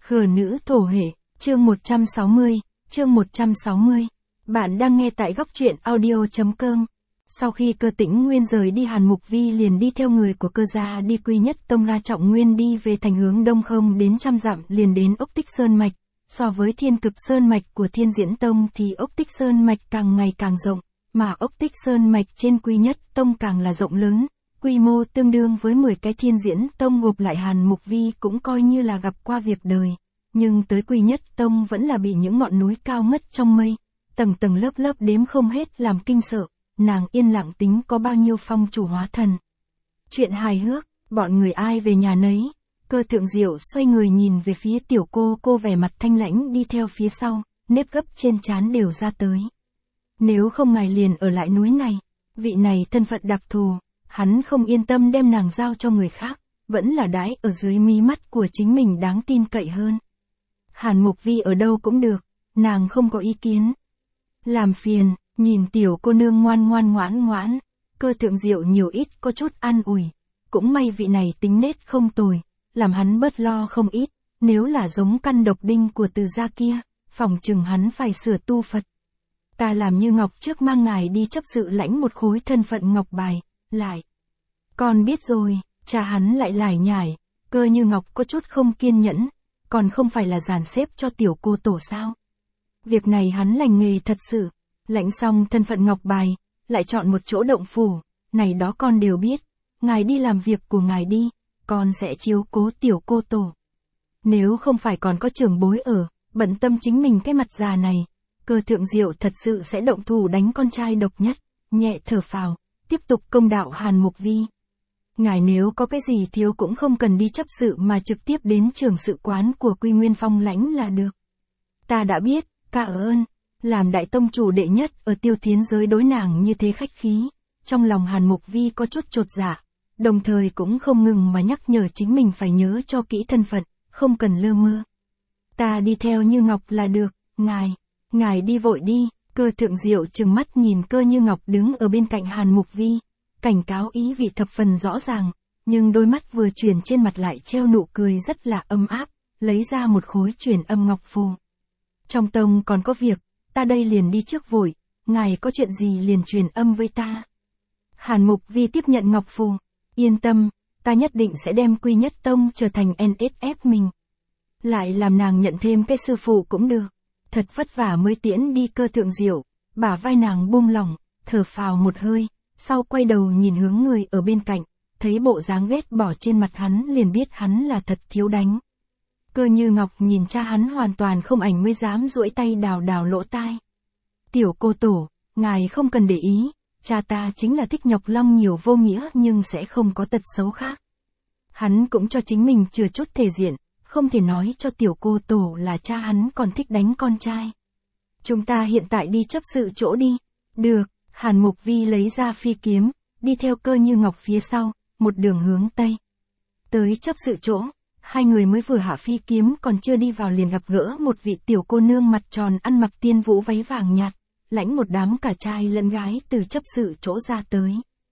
Khờ nữ thổ hệ, chương 160, chương 160. Bạn đang nghe tại góc truyện audio.com. Sau khi Cơ Tĩnh Nguyên rời đi, Hàn Mục Vi liền đi theo người của Cơ gia đi Quy Nhất Tông. La Trọng Nguyên đi về thành hướng đông không đến 100 dặm liền đến Ốc Tích Sơn Mạch. So với Thiên Cực Sơn Mạch của Thiên Diễn Tông thì Ốc Tích Sơn Mạch càng ngày càng rộng, mà Ốc Tích Sơn Mạch trên Quy Nhất Tông càng là rộng lớn. Quy mô tương đương với 10 cái Thiên Diễn Tông gộp lại. Hàn Mục Vi cũng coi như là gặp qua việc đời. Nhưng tới Quy Nhất Tông vẫn là bị những ngọn núi cao ngất trong mây, tầng tầng lớp lớp đếm không hết làm kinh sợ. Nàng yên lặng tính có bao nhiêu phong chủ hóa thần. Chuyện hài hước, bọn người ai về nhà nấy. Cơ Thượng Diệu xoay người nhìn về phía tiểu cô vẻ mặt thanh lãnh đi theo phía sau, nếp gấp trên trán đều ra tới. Nếu không ngài liền ở lại núi này, vị này thân phận đặc thù, hắn không yên tâm đem nàng giao cho người khác, vẫn là đãi ở dưới mí mắt của chính mình đáng tin cậy hơn. Hàn Mục Vi ở đâu cũng được, nàng không có ý kiến. Làm phiền, nhìn tiểu cô nương ngoan ngoãn, Cơ Thượng Diệu nhiều ít có chút an ủi. Cũng may vị này tính nết không tồi, làm hắn bớt lo không ít. Nếu là giống căn độc đinh của Từ gia kia, phòng chừng hắn phải sửa tu Phật. Ta làm như Ngọc trước mang ngài đi chấp sự lãnh một khối thân phận ngọc bài, lại. Con biết rồi, cha hắn lại lải nhải. Cơ Như Ngọc có chút không kiên nhẫn, còn không phải là dàn xếp cho tiểu cô tổ sao. Việc này hắn lành nghề thật sự, lãnh xong thân phận ngọc bài, lại chọn một chỗ động phủ, này đó con đều biết, ngài đi làm việc của ngài đi, con sẽ chiếu cố tiểu cô tổ. Nếu không phải còn có trưởng bối ở, bận tâm chính mình cái mặt già này, Cơ Thượng Diệu thật sự sẽ động thủ đánh con trai độc nhất, nhẹ thở phào, tiếp tục công đạo Hàn Mục Vi. Ngài nếu có cái gì thiếu cũng không cần đi chấp sự mà trực tiếp đến trưởng sự quán của Quy Nguyên Phong lãnh là được. Ta đã biết, ca ơn, làm đại tông chủ đệ nhất ở Tiêu Thiến giới đối nàng như thế khách khí. Trong lòng Hàn Mục Vi có chút chột dạ, đồng thời cũng không ngừng mà nhắc nhở chính mình phải nhớ cho kỹ thân phận, không cần lơ mơ. Ta đi theo Như Ngọc là được, ngài đi vội đi. Cơ Thượng Diệu trừng mắt nhìn Cơ Như Ngọc đứng ở bên cạnh Hàn Mục Vi, cảnh cáo ý vị thập phần rõ ràng, nhưng đôi mắt vừa chuyển trên mặt lại treo nụ cười rất là ấm áp, lấy ra một khối truyền âm ngọc phù. Trong tông còn có việc, ta đây liền đi trước vội, ngài có chuyện gì liền truyền âm với ta. Hàn Mục Vi tiếp nhận ngọc phù, yên tâm, ta nhất định sẽ đem Quy Nhất Tông trở thành NSF mình. Lại làm nàng nhận thêm cái sư phụ cũng được. Thật vất vả mới tiễn đi Cơ Thượng Diệu, bả vai nàng buông lỏng, thở phào một hơi, sau quay đầu nhìn hướng người ở bên cạnh, thấy bộ dáng ghét bỏ trên mặt hắn liền biết hắn là thật thiếu đánh. Cơ Như Ngọc nhìn cha hắn hoàn toàn không ảnh mới dám duỗi tay đào lỗ tai. Tiểu cô tổ, ngài không cần để ý, cha ta chính là thích nhọc long nhiều vô nghĩa nhưng sẽ không có tật xấu khác. Hắn cũng cho chính mình chừa chút thể diện, không thể nói cho tiểu cô tổ là cha hắn còn thích đánh con trai. Chúng ta hiện tại đi chấp sự chỗ đi. Được, Hàn Mục Vi lấy ra phi kiếm, đi theo Cơ Như Ngọc phía sau, một đường hướng tây. Tới chấp sự chỗ, hai người mới vừa hạ phi kiếm còn chưa đi vào liền gặp gỡ một vị tiểu cô nương mặt tròn ăn mặc tiên vũ váy vàng nhạt, lãnh một đám cả trai lẫn gái từ chấp sự chỗ ra tới.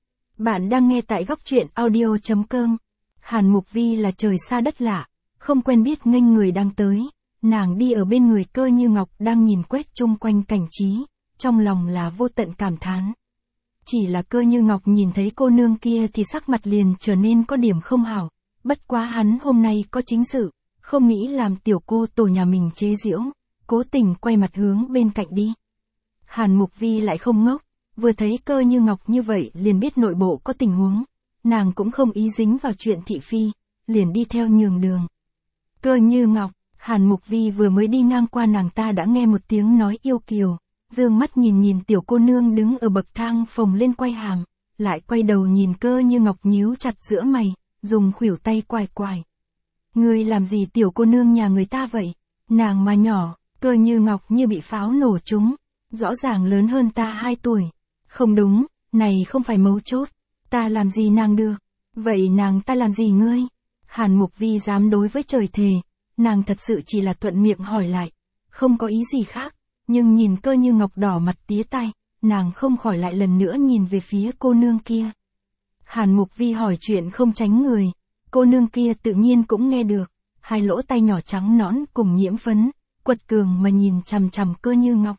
Bạn đang nghe tại góc truyện audio.com. Hàn Mục Vi là trời xa đất lạ, không quen biết nghênh người đang tới, nàng đi ở bên người Cơ Như Ngọc đang nhìn quét chung quanh cảnh trí, trong lòng là vô tận cảm thán. Chỉ là Cơ Như Ngọc nhìn thấy cô nương kia thì sắc mặt liền trở nên có điểm không hảo, bất quá hắn hôm nay có chính sự, không nghĩ làm tiểu cô tổ nhà mình chế giễu, cố tình quay mặt hướng bên cạnh đi. Hàn Mục Vi lại không ngốc, vừa thấy Cơ Như Ngọc như vậy liền biết nội bộ có tình huống, nàng cũng không ý dính vào chuyện thị phi, liền đi theo nhường đường. Cơ Như Ngọc, Hàn Mục Vi vừa mới đi ngang qua nàng ta đã nghe một tiếng nói yêu kiều, dương mắt nhìn tiểu cô nương đứng ở bậc thang phồng lên quay hàm, lại quay đầu nhìn Cơ Như Ngọc nhíu chặt giữa mày, dùng khuỷu tay quài. Ngươi làm gì tiểu cô nương nhà người ta vậy? Nàng mà nhỏ, Cơ Như Ngọc như bị pháo nổ trúng, rõ ràng lớn hơn ta 2 tuổi. Không đúng, này không phải mấu chốt, ta làm gì nàng được, vậy nàng ta làm gì ngươi? Hàn Mục Vi dám đối với trời thề, nàng thật sự chỉ là thuận miệng hỏi lại, không có ý gì khác, nhưng nhìn Cơ Như Ngọc đỏ mặt tía tai, nàng không khỏi lại lần nữa nhìn về phía cô nương kia. Hàn Mục Vi hỏi chuyện không tránh người, cô nương kia tự nhiên cũng nghe được, hai lỗ tay nhỏ trắng nõn cùng nhiễm phấn, quật cường mà nhìn chằm chằm Cơ Như Ngọc.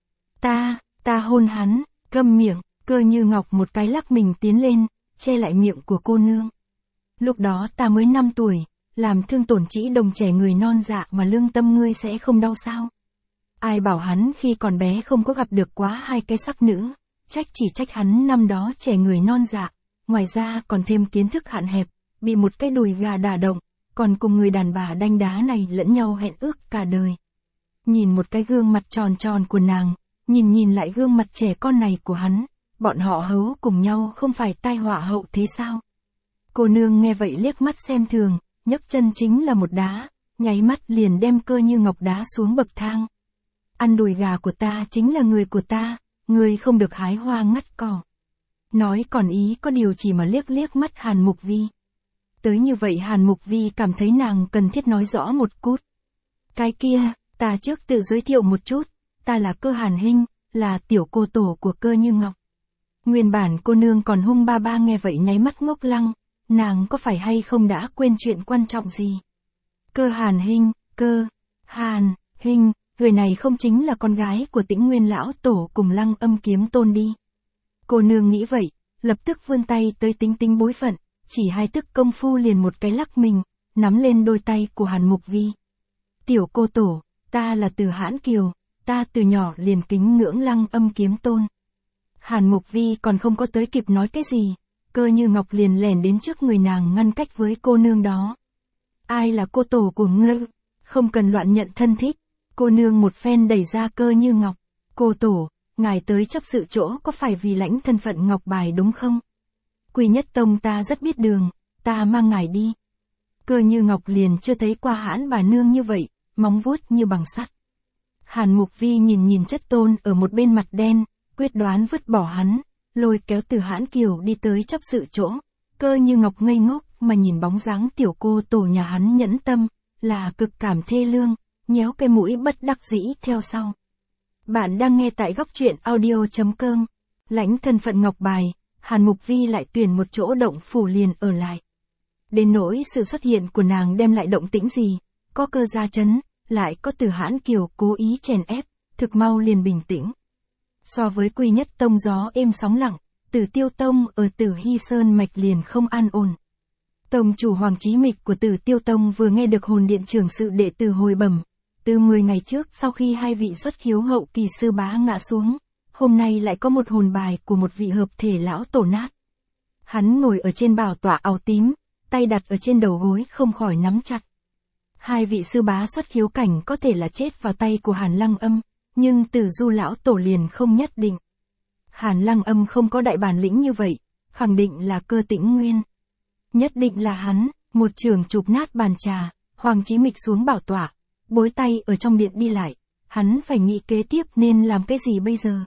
Ta hôn hắn, câm miệng, Cơ Như Ngọc một cái lắc mình tiến lên, che lại miệng của cô nương. Lúc đó ta mới 5 tuổi, làm thương tổn chỉ đồng trẻ người non dạ mà lương tâm ngươi sẽ không đau sao? Ai bảo hắn khi còn bé không có gặp được quá hai cái sắc nữ, chỉ trách hắn năm đó trẻ người non dạ, ngoài ra còn thêm kiến thức hạn hẹp, bị một cái đùi gà đả động, còn cùng người đàn bà đanh đá này lẫn nhau hẹn ước cả đời. Nhìn một cái gương mặt tròn tròn của nàng, nhìn lại gương mặt trẻ con này của hắn, bọn họ hấu cùng nhau không phải tai họa hậu thế sao? Cô nương nghe vậy liếc mắt xem thường, nhấc chân chính là một đá, nháy mắt liền đem Cơ Như Ngọc đá xuống bậc thang. Ăn đùi gà của ta chính là người của ta, người không được hái hoa ngắt cỏ. Nói còn ý có điều chỉ mà liếc mắt Hàn Mục Vi. Tới như vậy Hàn Mục Vi cảm thấy nàng cần thiết nói rõ một cút. Cái kia, ta trước tự giới thiệu một chút, ta là Cơ Hàn Hinh, là tiểu cô tổ của Cơ Như Ngọc. Nguyên bản cô nương còn hung ba nghe vậy nháy mắt ngốc lăng, nàng có phải hay không đã quên chuyện quan trọng gì? Cơ Hàn Hinh, Cơ Hàn Hinh, người này không chính là con gái của Tĩnh Nguyên lão tổ cùng Lăng Âm Kiếm Tôn đi. Cô nương nghĩ vậy, lập tức vươn tay tới tính bối phận, chỉ hai tức công phu liền một cái lắc mình, nắm lên đôi tay của Hàn Mục Vi. Tiểu cô tổ, ta là Từ Hãn Kiều, ta từ nhỏ liền kính ngưỡng Lăng Âm Kiếm Tôn. Hàn Mục Vi còn không có tới kịp nói cái gì, Cơ Như Ngọc liền lẻn đến trước người nàng ngăn cách với cô nương đó. Ai là cô tổ của ngươi? Không cần loạn nhận thân thích. Cô nương một phen đẩy ra Cơ Như Ngọc. Cô tổ, ngài tới chấp sự chỗ có phải vì lãnh thân phận ngọc bài đúng không? Quy Nhất Tông ta rất biết đường, ta mang ngài đi. Cơ Như Ngọc liền chưa thấy qua hãn bà nương như vậy, móng vuốt như bằng sắt. Hàn Mục Vi nhìn chất tôn ở một bên mặt đen, quyết đoán vứt bỏ hắn, lôi kéo Từ Hãn Kiều đi tới chấp sự chỗ. Cơ Như Ngọc ngây ngốc mà nhìn bóng dáng tiểu cô tổ nhà hắn nhẫn tâm, là cực cảm thê lương, nhéo cái mũi bất đắc dĩ theo sau. Bạn đang nghe tại góc truyện audio.com. Lãnh thân phận ngọc bài, Hàn Mục Vi lại tuyển một chỗ động phủ liền ở lại. Đến nỗi sự xuất hiện của nàng đem lại động tĩnh gì, có Cơ gia chấn, lại có Từ Hãn Kiều cố ý chèn ép, thực mau liền bình tĩnh. So với Quy Nhất Tông gió êm sóng lặng, Tử Tiêu Tông ở Tử Hy Sơn mạch liền không an ổn. Tông chủ Hoàng Chí Mịch của Tử Tiêu Tông vừa nghe được hồn điện trưởng sự đệ tử hồi bẩm, từ 10 ngày trước sau khi hai vị xuất khiếu hậu kỳ sư bá ngã xuống, hôm nay lại có một hồn bài của một vị hợp thể lão tổ nát. Hắn ngồi ở trên bảo tọa áo tím, tay đặt ở trên đầu gối không khỏi nắm chặt. Hai vị sư bá xuất khiếu cảnh có thể là chết vào tay của Hàn Lăng Âm, nhưng Tử Du lão tổ liền không nhất định. Hàn Lăng Âm không có đại bản lĩnh như vậy, khẳng định là Cơ Tĩnh Nguyên. Nhất định là hắn, một trường chụp nát bàn trà, Hoàng Chí Mịch xuống bảo tọa, bối tay ở trong điện đi lại, hắn phải nghĩ kế tiếp nên làm cái gì bây giờ.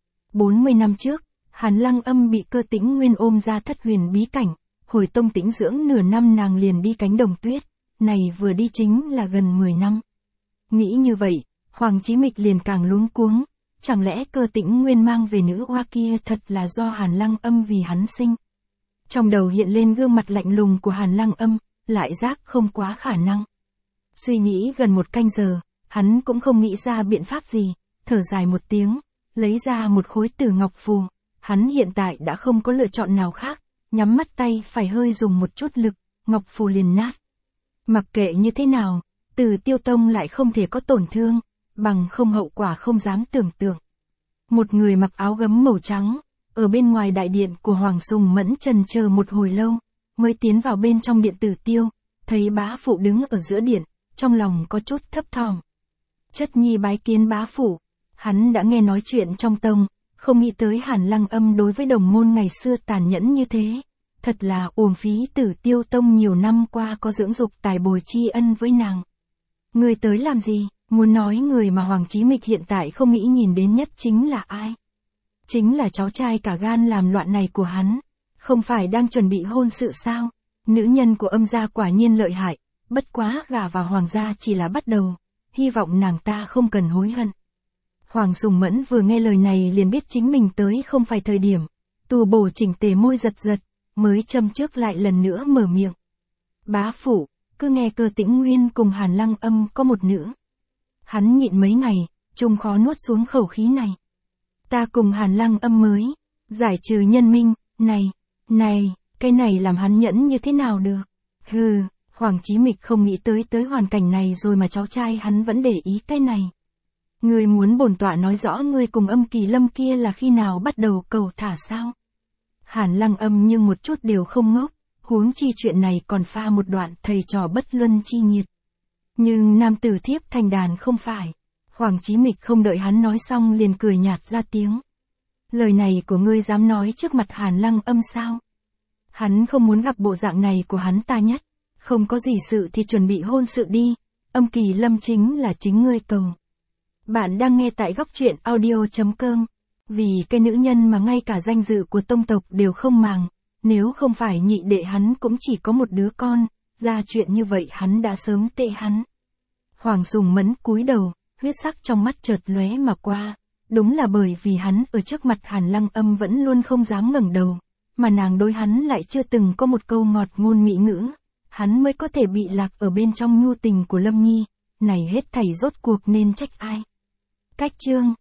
40 năm trước, Hàn Lăng Âm bị Cơ Tĩnh Nguyên ôm ra Thất Huyền bí cảnh, hồi tông tĩnh dưỡng nửa năm nàng liền đi cánh đồng tuyết, này vừa đi chính là gần 10 năm. Nghĩ như vậy, Hoàng Chí Mịch liền càng luống cuống, chẳng lẽ Cơ Tĩnh Nguyên mang về nữ oa kia thật là do Hàn Lăng Âm vì hắn sinh. Trong đầu hiện lên gương mặt lạnh lùng của Hàn Lăng Âm, lại giác không quá khả năng. Suy nghĩ gần một canh giờ, hắn cũng không nghĩ ra biện pháp gì, thở dài một tiếng, lấy ra một khối Tử Ngọc phù, hắn hiện tại đã không có lựa chọn nào khác, nhắm mắt tay phải hơi dùng một chút lực, ngọc phù liền nát. Mặc kệ như thế nào, Tử Tiêu Tông lại không thể có tổn thương, bằng không hậu quả không dám tưởng tượng. Một người mặc áo gấm màu trắng, ở bên ngoài đại điện của Hoàng Sùng Mẫn chần chờ một hồi lâu, mới tiến vào bên trong điện Tử Tiêu, thấy bá phụ đứng ở giữa điện, trong lòng có chút thấp thỏm. Chất nhi bái kiến bá phụ, hắn đã nghe nói chuyện trong tông, không nghĩ tới Hàn Lăng Âm đối với đồng môn ngày xưa tàn nhẫn như thế, thật là uổng phí Tử Tiêu Tông nhiều năm qua có dưỡng dục tài bồi tri ân với nàng. Người tới làm gì? Muốn nói người mà Hoàng Chí Mịch hiện tại không nghĩ nhìn đến nhất chính là ai? Chính là cháu trai cả gan làm loạn này của hắn, không phải đang chuẩn bị hôn sự sao? Nữ nhân của Âm gia quả nhiên lợi hại, bất quá gả vào Hoàng gia chỉ là bắt đầu, hy vọng nàng ta không cần hối hận. Hoàng Sùng Mẫn vừa nghe lời này liền biết chính mình tới không phải thời điểm, tù bổ chỉnh tề môi giật, mới châm trước lại lần nữa mở miệng. Bá phụ, cứ nghe Cơ Tĩnh Nguyên cùng Hàn Lăng Âm có một nữ. Hắn nhịn mấy ngày, trùng khó nuốt xuống khẩu khí này. Ta cùng Hàn Lăng Âm mới, giải trừ nhân minh, này, cái này làm hắn nhẫn như thế nào được. Hừ, Hoàng Chí Mịch không nghĩ tới hoàn cảnh này rồi mà cháu trai hắn vẫn để ý cái này. Ngươi muốn bổn tọa nói rõ ngươi cùng Âm Kỳ Lâm kia là khi nào bắt đầu cầu thả sao? Hàn Lăng Âm nhưng một chút đều không ngốc, huống chi chuyện này còn pha một đoạn thầy trò bất luân chi nhiệt. Nhưng nam tử thiếp thành đàn không phải. Hoàng Chí Mịch không đợi hắn nói xong liền cười nhạt ra tiếng. Lời này của ngươi dám nói trước mặt Hàn Lăng Âm sao? Hắn không muốn gặp bộ dạng này của hắn ta nhất. Không có gì sự thì chuẩn bị hôn sự đi. Âm Kỳ Lâm chính là chính ngươi cầu. Bạn đang nghe tại góc truyện audio.com. Vì cái nữ nhân mà ngay cả danh dự của tông tộc đều không màng. Nếu không phải nhị đệ hắn cũng chỉ có một đứa con. Ra chuyện như vậy hắn đã sớm tệ hắn. Hoàng Sùng Mẫn cúi đầu, huyết sắc trong mắt chợt lóe mà qua. Đúng là bởi vì hắn ở trước mặt Hàn Lăng Âm vẫn luôn không dám ngẩng đầu. Mà nàng đối hắn lại chưa từng có một câu ngọt ngôn mỹ ngữ. Hắn mới có thể bị lạc ở bên trong nhu tình của Lâm Nhi. Này hết thảy rốt cuộc nên trách ai? Cách chương